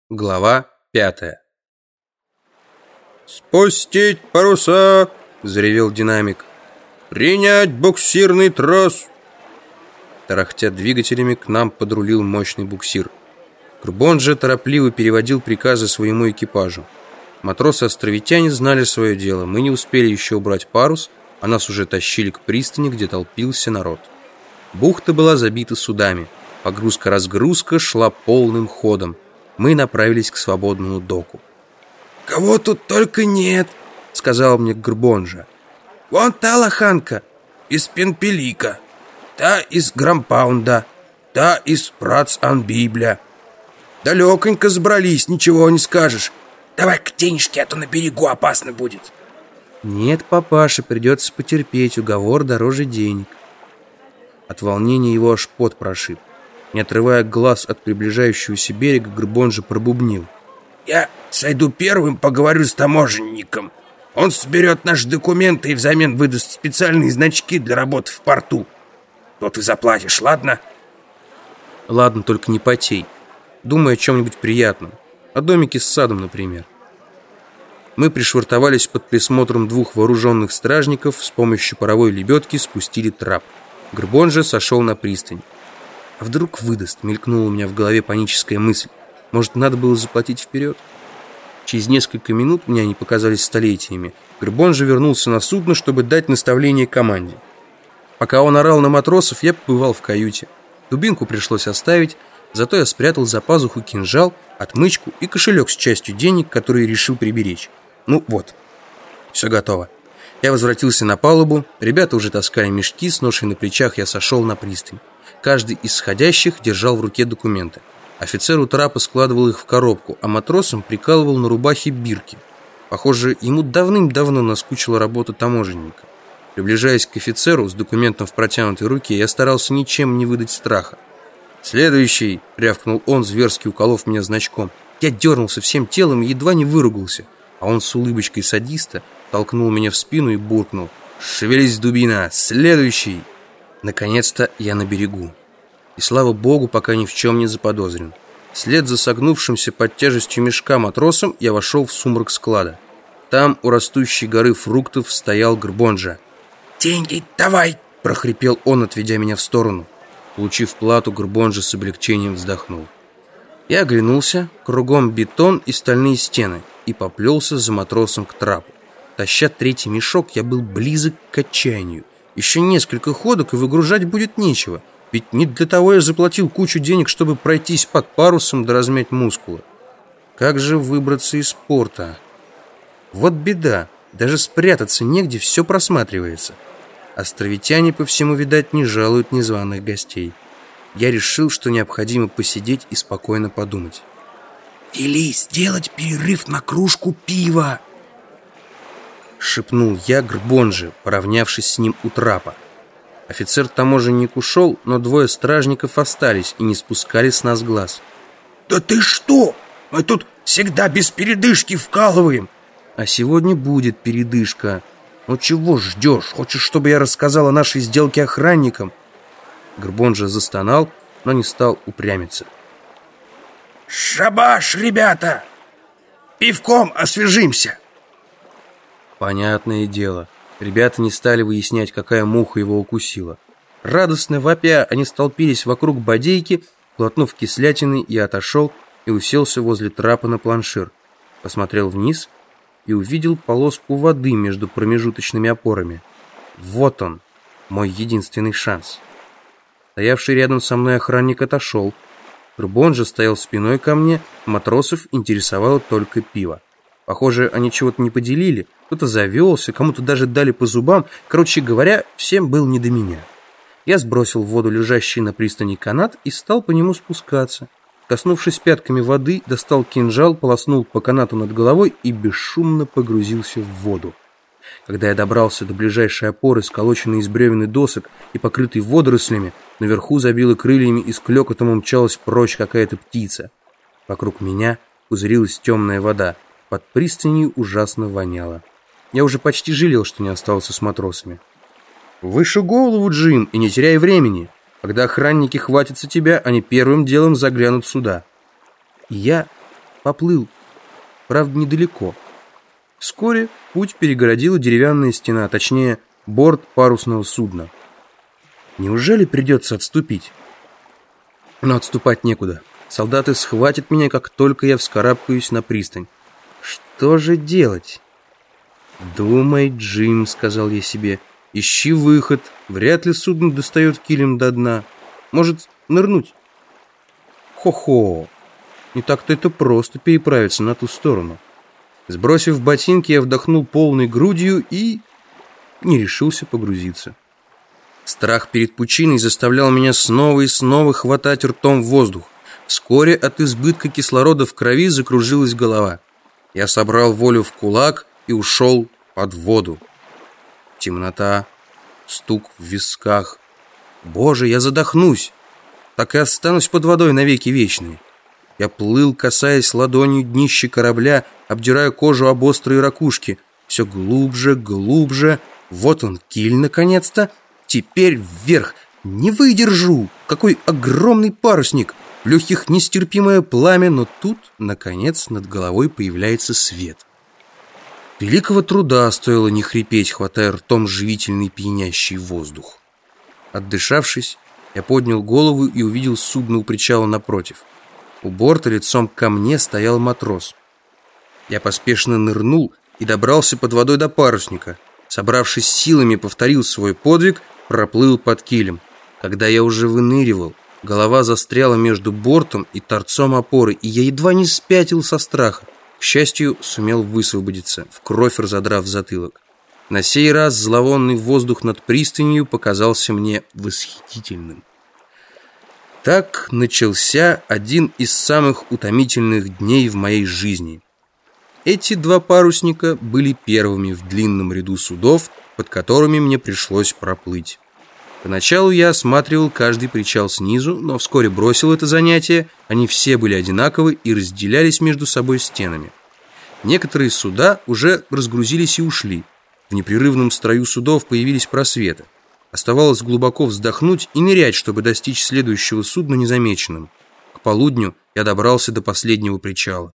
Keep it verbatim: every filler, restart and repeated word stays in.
Глава пятая. «Спустить паруса!» — заревел динамик. «Принять буксирный трос!» Тарахтя двигателями, к нам подрулил мощный буксир. Горбон же торопливо переводил приказы своему экипажу. Матросы-островитяне знали свое дело. Мы не успели еще убрать парус, а нас уже тащили к пристани, где толпился народ. Бухта была забита судами. Погрузка-разгрузка шла полным ходом. Мы направились к свободному доку. «Кого тут только нет», — сказал мне Горбонжа. «Вон та лоханка из Пенпелика, та из Грампаунда, та из Прац-ан-Библя. Далеконько сбрались, ничего не скажешь. Давай-ка денежки, а то на берегу опасно будет». «Нет, папаша, придется потерпеть, уговор дороже денег». От волнения его аж пот прошиб. Не отрывая глаз от приближающегося берега, Горбонжа пробубнил: «Я сойду первым, поговорю с таможенником. Он соберет наши документы и взамен выдаст специальные значки для работы в порту. То ты заплатишь, ладно?» «Ладно, только не потей. Думай о чем-нибудь приятном. О домике с садом, например». Мы пришвартовались под присмотром двух вооруженных стражников, с помощью паровой лебедки спустили трап. Горбонжа сошел на пристань. «А вдруг выдаст?» — мелькнула у меня в голове паническая мысль. «Может, надо было заплатить вперед?» Через несколько минут, мне они показались столетиями, Горбонжа вернулся на судно, чтобы дать наставление команде. Пока он орал на матросов, я побывал в каюте. Дубинку пришлось оставить, зато я спрятал за пазуху кинжал, отмычку и кошелек с частью денег, которые решил приберечь. Ну вот, все готово. Я возвратился на палубу, ребята уже таскали мешки, с ношей на плечах я сошел на пристань. Каждый из сходящих держал в руке документы. Офицер у трапа складывал их в коробку, а матросам прикалывал на рубахе бирки. Похоже, ему давным-давно наскучила работа таможенника. Приближаясь к офицеру с документом в протянутой руке, я старался ничем не выдать страха. «Следующий!» — рявкнул он, зверски уколов меня значком. Я дернулся всем телом и едва не выругался, а он с улыбочкой садиста толкнул меня в спину и буркнул: «Шевелись, дубина! Следующий!» Наконец-то я на берегу. И слава богу, пока ни в чем не заподозрен. Вслед за согнувшимся под тяжестью мешка матросом я вошел в сумрак склада. Там у растущей горы фруктов стоял Горбонжа. «Деньги давай!» — прохрипел он, отведя меня в сторону. Получив плату, Горбонжа с облегчением вздохнул. Я оглянулся, кругом бетон и стальные стены, и поплелся за матросом к трапу. Таща третий мешок, я был близок к отчаянию. Еще несколько ходок, и выгружать будет нечего. Ведь не для того я заплатил кучу денег, чтобы пройтись под парусом да размять мускулы. Как же выбраться из порта? Вот беда. Даже спрятаться негде, все просматривается. Островитяне, по всему, видать, не жалуют незваных гостей. Я решил, что необходимо посидеть и спокойно подумать. «Вели сделать перерыв на кружку пива!» — шепнул я Горбонже, поравнявшись с ним у трапа. Офицер-таможенник ушел, но двое стражников остались и не спускали с нас глаз. «Да ты что? Мы тут всегда без передышки вкалываем!» «А сегодня будет передышка. Ну чего ждешь? Хочешь, чтобы я рассказал о нашей сделке охранникам?» Горбонжа застонал, но не стал упрямиться. «Шабаш, ребята! Пивком освежимся!» Понятное дело. Ребята не стали выяснять, какая муха его укусила. Радостно вопя, они столпились вокруг бодейки. Глотнув кислятины, я отошел и уселся возле трапа на планшир. Посмотрел вниз и увидел полоску воды между промежуточными опорами. Вот он, мой единственный шанс. Стоявший рядом со мной охранник отошел. Горбонжа стоял спиной ко мне, матросов интересовало только пиво. Похоже, они чего-то не поделили, кто-то завелся, кому-то даже дали по зубам. Короче говоря, всем было не до меня. Я сбросил в воду лежащий на пристани канат и стал по нему спускаться. Коснувшись пятками воды, достал кинжал, полоснул по канату над головой и бесшумно погрузился в воду. Когда я добрался до ближайшей опоры, сколоченной из бревен и досок и покрытой водорослями, наверху забило крыльями и с клёкотом умчалась прочь какая-то птица. Вокруг меня пузырилась темная вода. Под пристанью ужасно воняло. Я уже почти жалел, что не остался с матросами. «Выше голову, Джим, и не теряй времени. Когда охранники хватятся тебя, они первым делом заглянут сюда». И я поплыл, правда, недалеко. Вскоре путь перегородила деревянная стена, точнее, борт парусного судна. Неужели придется отступить? Но отступать некуда. Солдаты схватят меня, как только я вскарабкаюсь на пристань. Что же делать? «Думай, Джим», — сказал я себе, — «ищи выход. Вряд ли судно достает килем до дна. Может, нырнуть?» Хо-хо! Не так-то это просто переправиться на ту сторону. Сбросив ботинки, я вдохнул полной грудью и не решился погрузиться. Страх перед пучиной заставлял меня снова и снова хватать ртом в воздух. Вскоре от избытка кислорода в крови закружилась голова. Я собрал волю в кулак и ушел под воду. Темнота, стук в висках. Боже, я задохнусь. Так и останусь под водой навеки вечные. Я плыл, касаясь ладонью днища корабля, обдирая кожу об острые ракушки. Все глубже, глубже. Вот он, киль, наконец-то. Теперь вверх. Не выдержу. Какой огромный парусник. В легких нестерпимое пламя, но тут, наконец, над головой появляется свет. Великого труда стоило не хрипеть, хватая ртом живительный пьянящий воздух. Отдышавшись, я поднял голову и увидел судно у причала напротив. У борта лицом ко мне стоял матрос. Я поспешно нырнул и добрался под водой до парусника. Собравшись силами, повторил свой подвиг, проплыл под килем. Когда я уже выныривал, голова застряла между бортом и торцом опоры, и я едва не спятил со страха. К счастью, сумел высвободиться, в кровь разодрав затылок. На сей раз зловонный воздух над пристанью показался мне восхитительным. Так начался один из самых утомительных дней в моей жизни. Эти два парусника были первыми в длинном ряду судов, под которыми мне пришлось проплыть. Поначалу я осматривал каждый причал снизу, но вскоре бросил это занятие. Они все были одинаковы и разделялись между собой стенами. Некоторые суда уже разгрузились и ушли. В непрерывном строю судов появились просветы. Оставалось глубоко вздохнуть и нырять, чтобы достичь следующего судна незамеченным. К полудню я добрался до последнего причала.